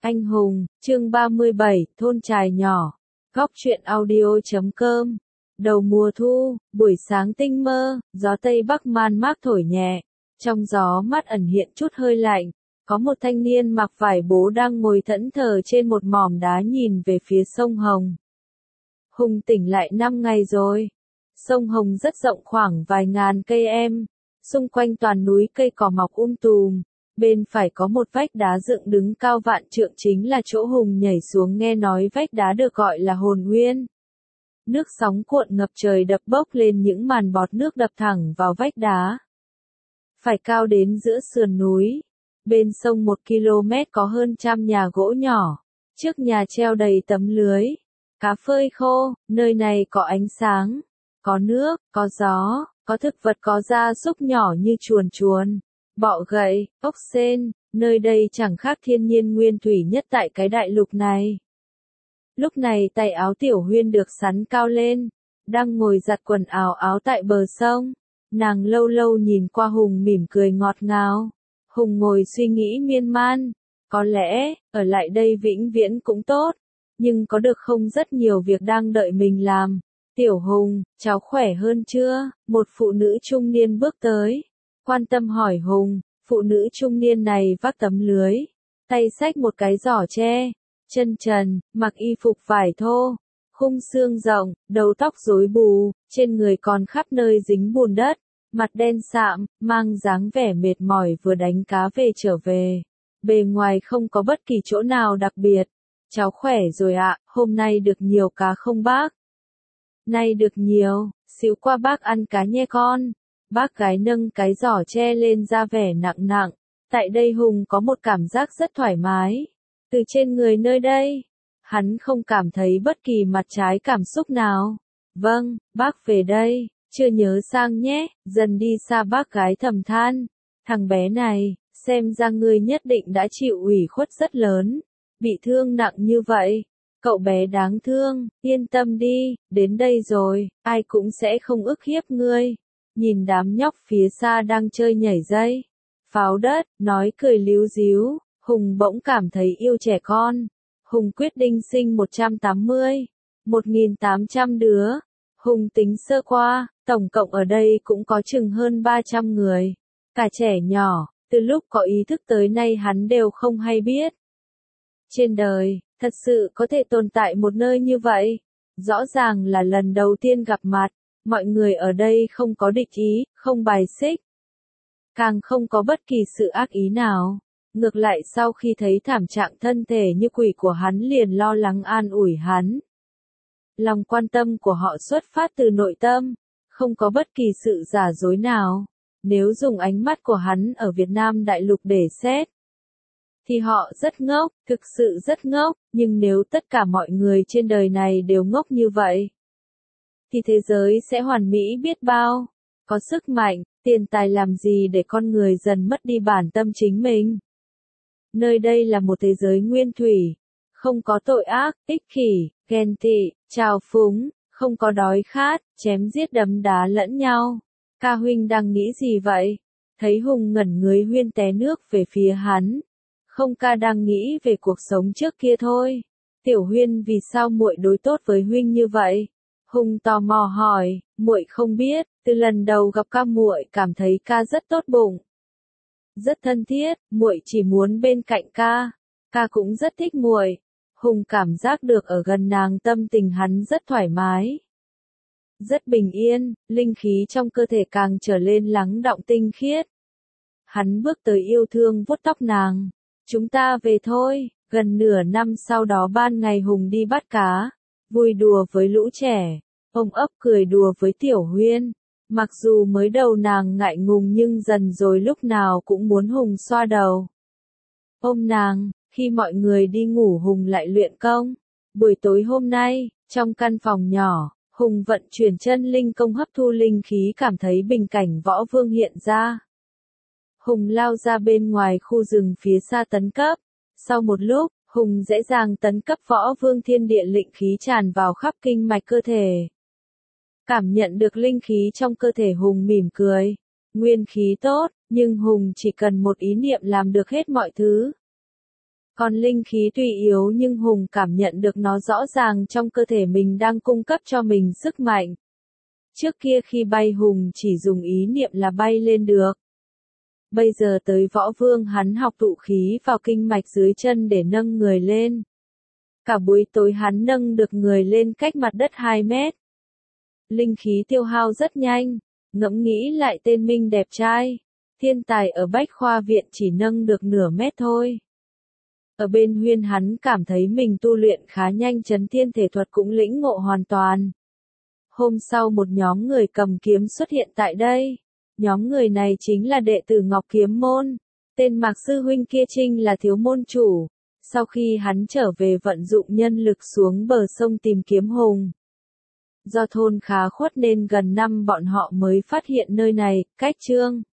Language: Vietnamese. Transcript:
Anh hùng, chương 37, thôn trài nhỏ. Góc truyện audio.com. Đầu mùa thu, buổi sáng tinh mơ, gió tây bắc man mác thổi nhẹ. Trong gió mát ẩn hiện chút hơi lạnh. Có một thanh niên mặc vải bố đang ngồi thẫn thờ trên một mỏm đá nhìn về phía sông Hồng. Hùng tỉnh lại 5 ngày rồi. Sông Hồng rất rộng khoảng vài ngàn cây em. Xung quanh toàn núi cây cỏ mọc tùm. Bên phải có một vách đá dựng đứng cao vạn trượng chính là chỗ Hùng nhảy xuống, nghe nói vách đá được gọi là Hồn Nguyên. Nước sóng cuộn ngập trời đập bốc lên những màn bọt nước đập thẳng vào vách đá. Phải cao đến giữa sườn núi. Bên sông 1 km có hơn 100 nhà gỗ nhỏ. Trước nhà treo đầy tấm lưới. Cá phơi khô, nơi này có ánh sáng, có nước, có gió, có thực vật, có gia súc nhỏ như chuồn chuồn, bọ gậy, ốc sên, nơi đây chẳng khác thiên nhiên nguyên thủy nhất tại cái đại lục này. Lúc này tay áo Tiểu Huyên được sắn cao lên, đang ngồi giặt quần áo tại bờ sông. Nàng lâu lâu nhìn qua Hùng mỉm cười ngọt ngào. Hùng ngồi suy nghĩ miên man, có lẽ, ở lại đây vĩnh viễn cũng tốt. Nhưng có được không, rất nhiều việc đang đợi mình làm. Tiểu Hùng, cháu khỏe hơn chưa? Một phụ nữ trung niên bước tới, quan tâm hỏi Hùng. Phụ nữ trung niên này vác tấm lưới, tay xách một cái giỏ tre, chân trần, mặc y phục vải thô, khung xương rộng, đầu tóc rối bù, trên người còn khắp nơi dính bùn đất, mặt đen sạm, mang dáng vẻ mệt mỏi vừa đánh cá về trở về. Bề ngoài không có bất kỳ chỗ nào đặc biệt. Cháu khỏe rồi ạ, hôm nay được nhiều cá không bác? Nay được nhiều, xíu qua bác ăn cá nhé con. Bác gái nâng cái giỏ tre lên ra vẻ nặng nặng. Tại đây Hùng có một cảm giác rất thoải mái. Từ trên người nơi đây, hắn không cảm thấy bất kỳ mặt trái cảm xúc nào. Vâng, bác về đây, chưa nhớ sang nhé. Dần đi xa bác gái thầm than. Thằng bé này, xem ra ngươi nhất định đã chịu ủy khuất rất lớn. Bị thương nặng như vậy, cậu bé đáng thương, yên tâm đi, đến đây rồi, ai cũng sẽ không ức hiếp ngươi. Nhìn đám nhóc phía xa đang chơi nhảy dây, pháo đất, nói cười líu díu, Hùng bỗng cảm thấy yêu trẻ con. Hùng quyết định sinh 180, 1.800 đứa. Hùng tính sơ qua, tổng cộng ở đây cũng có chừng hơn 300 người. Cả trẻ nhỏ, từ lúc có ý thức tới nay hắn đều không hay biết. Trên đời, thật sự có thể tồn tại một nơi như vậy. Rõ ràng là lần đầu tiên gặp mặt, mọi người ở đây không có địch ý, không bài xích. Càng không có bất kỳ sự ác ý nào. Ngược lại sau khi thấy thảm trạng thân thể như quỷ của hắn liền lo lắng an ủi hắn. Lòng quan tâm của họ xuất phát từ nội tâm, không có bất kỳ sự giả dối nào. Nếu dùng ánh mắt của hắn ở Việt Nam đại lục để xét, thì họ rất ngốc, thực sự rất ngốc, nhưng nếu tất cả mọi người trên đời này đều ngốc như vậy, thì thế giới sẽ hoàn mỹ biết bao. Có sức mạnh, tiền tài làm gì để con người dần mất đi bản tâm chính mình. Nơi đây là một thế giới nguyên thủy, không có tội ác, ích kỷ, ghen tị, trào phúng, không có đói khát, chém giết đấm đá lẫn nhau. Ca huynh đang nghĩ gì vậy? Thấy Hùng ngẩn người, Huyên té nước về phía hắn. Không, ca đang nghĩ về cuộc sống trước kia thôi. Tiểu Huyên, vì sao muội đối tốt với huynh như vậy? Hùng tò mò hỏi. Muội không biết, từ lần đầu gặp ca muội cảm thấy ca rất tốt bụng, rất thân thiết, muội chỉ muốn bên cạnh ca. Ca cũng rất thích muội. Hùng cảm giác được ở gần nàng tâm tình hắn rất thoải mái, rất bình yên, linh khí trong cơ thể càng trở lên lắng đọng tinh khiết. Hắn bước tới yêu thương vuốt tóc nàng. Chúng ta về thôi. Gần nửa năm sau đó ban ngày Hùng đi bắt cá, vui đùa với lũ trẻ, ôm ấp cười đùa với Tiểu Huyên. Mặc dù mới đầu nàng ngại ngùng nhưng dần rồi lúc nào cũng muốn Hùng xoa đầu, ôm nàng. Khi mọi người đi ngủ Hùng lại luyện công. Buổi tối hôm nay, trong căn phòng nhỏ, Hùng vận chuyển chân linh công hấp thu linh khí, cảm thấy bình cảnh võ vương hiện ra. Hùng lao ra bên ngoài khu rừng phía xa tấn cấp. Sau một lúc, Hùng dễ dàng tấn cấp võ vương, thiên địa linh khí tràn vào khắp kinh mạch cơ thể. Cảm nhận được linh khí trong cơ thể Hùng mỉm cười. Nguyên khí tốt, nhưng Hùng chỉ cần một ý niệm làm được hết mọi thứ. Còn linh khí tuy yếu nhưng Hùng cảm nhận được nó rõ ràng trong cơ thể mình đang cung cấp cho mình sức mạnh. Trước kia khi bay Hùng chỉ dùng ý niệm là bay lên được. Bây giờ tới Võ Vương hắn học tụ khí vào kinh mạch dưới chân để nâng người lên. Cả buổi tối hắn nâng được người lên cách mặt đất 2 mét. Linh khí tiêu hao rất nhanh, ngẫm nghĩ lại tên Minh đẹp trai. Thiên tài ở Bách Khoa Viện chỉ nâng được nửa mét thôi. Ở bên Huyên hắn cảm thấy mình tu luyện khá nhanh, chấn thiên thể thuật cũng lĩnh ngộ hoàn toàn. Hôm sau một nhóm người cầm kiếm xuất hiện tại đây. Nhóm người này chính là đệ tử Ngọc Kiếm Môn. Tên Mạc Sư Huynh kia Trinh là thiếu môn chủ. Sau khi hắn trở về vận dụng nhân lực xuống bờ sông tìm kiếm Hùng. Do thôn khá khuất nên gần năm bọn họ mới phát hiện nơi này, cách Trương